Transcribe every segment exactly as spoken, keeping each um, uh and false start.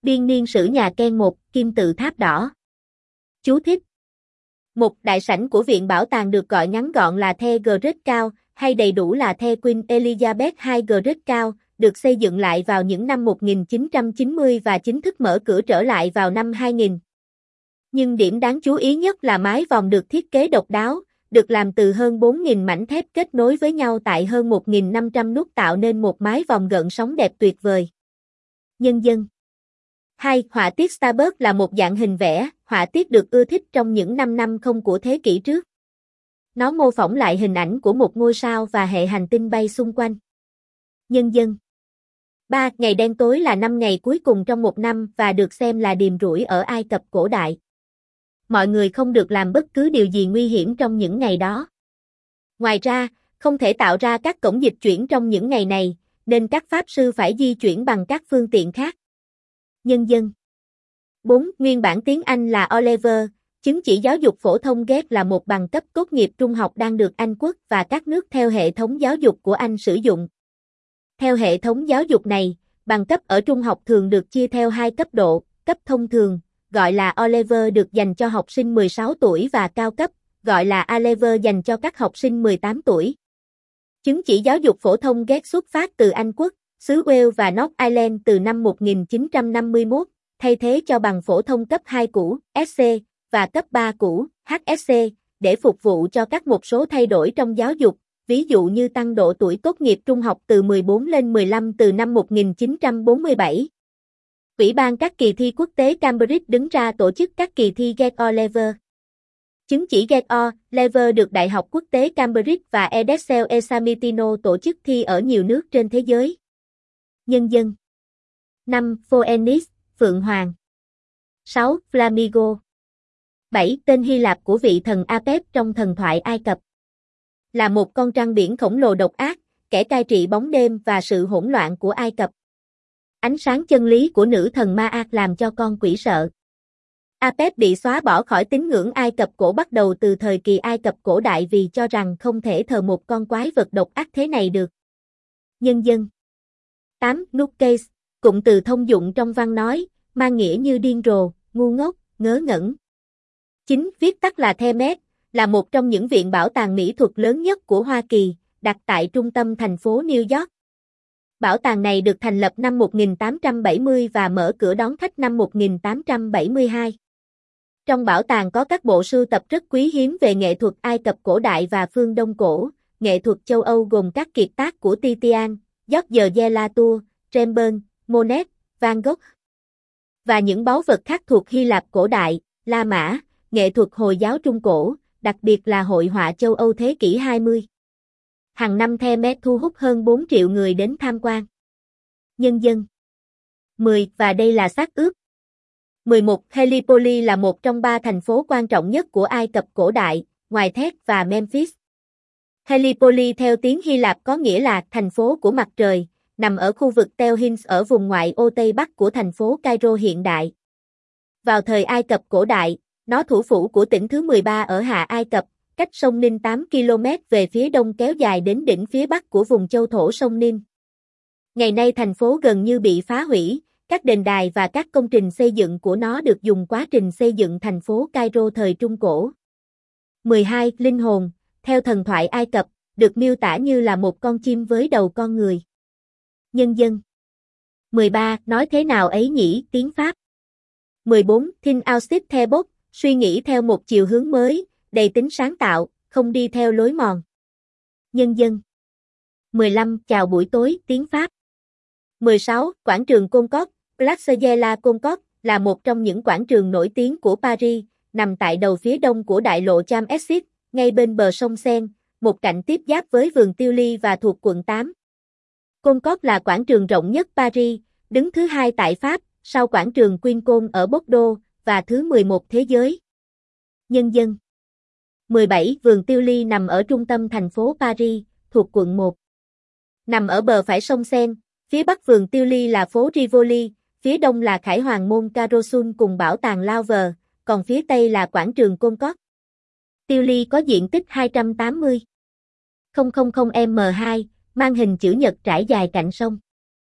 Biên niên sử nhà Ken một, kim tự tháp đỏ. Chú thích. Một đại sảnh của viện bảo tàng được gọi ngắn gọn là The Great Cao, hay đầy đủ là The Queen Elizabeth hai Great Cao, được xây dựng lại vào những năm một nghìn chín trăm chín mươi và chính thức mở cửa trở lại vào năm hai nghìn. Nhưng điểm đáng chú ý nhất là mái vòm được thiết kế độc đáo, được làm từ hơn bốn nghìn mảnh thép kết nối với nhau tại hơn một nghìn năm trăm nút tạo nên một mái vòm gợn sóng đẹp tuyệt vời. Nhân dân. hai. Họa tiết Starbuck là một dạng hình vẽ, họa tiết được ưa thích trong những năm năm không của thế kỷ trước. Nó mô phỏng lại hình ảnh của một ngôi sao và hệ hành tinh bay xung quanh. Nhân dân. ba. Ngày đen tối là năm ngày cuối cùng trong một năm và được xem là điềm rủi ở Ai Cập cổ đại. Mọi người không được làm bất cứ điều gì nguy hiểm trong những ngày đó. Ngoài ra, không thể tạo ra các cổng dịch chuyển trong những ngày này, nên các pháp sư phải di chuyển bằng các phương tiện khác. Nhân dân. bốn. Nguyên bản tiếng Anh là Oliver, chứng chỉ giáo dục phổ thông ghét là một bằng cấp tốt nghiệp trung học đang được Anh quốc và các nước theo hệ thống giáo dục của Anh sử dụng. Theo hệ thống giáo dục này, bằng cấp ở trung học thường được chia theo hai cấp độ, cấp thông thường, gọi là O-level được dành cho học sinh mười sáu tuổi và cao cấp, gọi là A-level dành cho các học sinh mười tám tuổi. Chứng chỉ giáo dục phổ thông ghét xuất phát từ Anh quốc, xứ Wales và North Ireland từ năm một nghìn chín trăm năm mươi mốt, thay thế cho bằng phổ thông cấp hai cũ, ét xê, và cấp ba cũ, hát ét xê, để phục vụ cho các một số thay đổi trong giáo dục, ví dụ như tăng độ tuổi tốt nghiệp trung học từ mười bốn lên mười lăm từ năm một nghìn chín trăm bốn mươi bảy. Ủy ban các kỳ thi quốc tế Cambridge đứng ra tổ chức các kỳ thi Get O-Level. Chứng chỉ Get O-Level được Đại học Quốc tế Cambridge và Edexcel Examination tổ chức thi ở nhiều nước trên thế giới. Nhân dân. năm. Phoenix, Phượng Hoàng. sáu. Flamingo. bảy. Tên Hy Lạp của vị thần Apep trong thần thoại Ai Cập. Là một con trăng biển khổng lồ độc ác, kẻ cai trị bóng đêm và sự hỗn loạn của Ai Cập. Ánh sáng chân lý của nữ thần Ma-ác làm cho con quỷ sợ. Apep bị xóa bỏ khỏi tín ngưỡng Ai Cập cổ bắt đầu từ thời kỳ Ai Cập cổ đại vì cho rằng không thể thờ một con quái vật độc ác thế này được. Nhân dân. tám. Nutcase, cụm từ thông dụng trong văn nói, mang nghĩa như điên rồ, ngu ngốc, ngớ ngẩn. chín. Viết tắt là Themet, là một trong những viện bảo tàng mỹ thuật lớn nhất của Hoa Kỳ, đặt tại trung tâm thành phố New York. Bảo tàng này được thành lập năm một nghìn tám trăm bảy mươi và mở cửa đón khách năm một nghìn tám trăm bảy mươi hai. Trong bảo tàng có các bộ sưu tập rất quý hiếm về nghệ thuật Ai Cập cổ đại và phương Đông cổ, nghệ thuật châu Âu gồm các kiệt tác của Titian, George de la Tour, Rembrandt, Monet, Van Gogh và những báu vật khác thuộc Hy Lạp cổ đại, La Mã, nghệ thuật Hồi giáo Trung cổ, đặc biệt là hội họa châu Âu thế kỷ hai mươi. Hàng năm Themet thu hút hơn bốn triệu người đến tham quan. Nhân dân. mười. Và đây là xác ướp. mười một. Helipoli là một trong ba thành phố quan trọng nhất của Ai Cập cổ đại, ngoài Thét và Memphis. Helipoli theo tiếng Hy Lạp có nghĩa là thành phố của mặt trời, nằm ở khu vực Tel Hins ở vùng ngoại ô Tây Bắc của thành phố Cairo hiện đại. Vào thời Ai Cập cổ đại, nó thủ phủ của tỉnh thứ mười ba ở Hạ Ai Cập, cách sông Nin tám ki lô mét về phía đông kéo dài đến đỉnh phía bắc của vùng châu thổ sông Nin. Ngày nay thành phố gần như bị phá hủy, các đền đài và các công trình xây dựng của nó được dùng quá trình xây dựng thành phố Cairo thời Trung Cổ. mười hai. Linh hồn, theo thần thoại Ai Cập, được miêu tả như là một con chim với đầu con người. Nhân dân. mười ba. Nói thế nào ấy nhỉ, tiếng Pháp. mười bốn. Think outside the box, suy nghĩ theo một chiều hướng mới, đầy tính sáng tạo, không đi theo lối mòn. Nhân dân. mười lăm. Chào buổi tối, tiếng Pháp. mười sáu. Quảng trường Concorde, Place de la Concorde, là một trong những quảng trường nổi tiếng của Paris, nằm tại đầu phía đông của đại lộ Champs-Élysées, ngay bên bờ sông Seine, một cạnh tiếp giáp với vườn Tiêu Ly và thuộc quận tám. Concorde là quảng trường rộng nhất Paris, đứng thứ hai tại Pháp, sau quảng trường Quincon ở Bordeaux, và thứ mười một thế giới. Nhân dân. mười bảy. Vườn Tiêu Ly nằm ở trung tâm thành phố Paris, thuộc quận một. Nằm ở bờ phải sông Seine, phía bắc vườn Tiêu Ly là phố Rivoli, phía đông là Khải Hoàng môn Carosul cùng bảo tàng Louvre, còn phía tây là quảng trường Concorde. Tiêu Ly có diện tích hai trăm tám mươi phẩy không không không mét vuông, mang hình chữ nhật trải dài cạnh sông.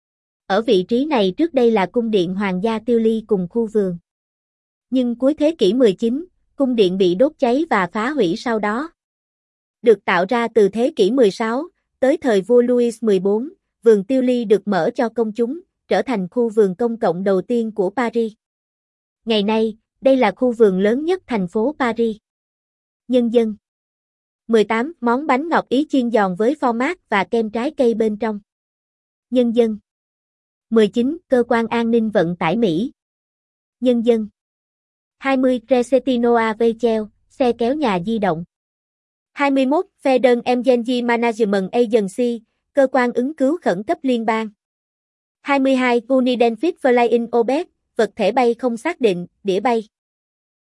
Ở vị trí này trước đây là cung điện Hoàng gia Tiêu Ly cùng khu vườn. Nhưng cuối thế kỷ mười chín, cung điện bị đốt cháy và phá hủy sau đó. Được tạo ra từ thế kỷ mười sáu, tới thời vua Louis mười bốn, vườn Tiêu Ly được mở cho công chúng, trở thành khu vườn công cộng đầu tiên của Paris. Ngày nay, đây là khu vườn lớn nhất thành phố Paris. Nhân dân. mười tám. Món bánh ngọt Ý chiên giòn với phô mát và kem trái cây bên trong. Nhân dân. mười chín. Cơ quan an ninh vận tải Mỹ. Nhân dân. hai mươi. Resetinoa Vechel, xe kéo nhà di động. hai mươi mốt. Federal Emergency Management Agency, cơ quan ứng cứu khẩn cấp liên bang. hai mươi hai. Unidentified Flying Object, vật thể bay không xác định, đĩa bay.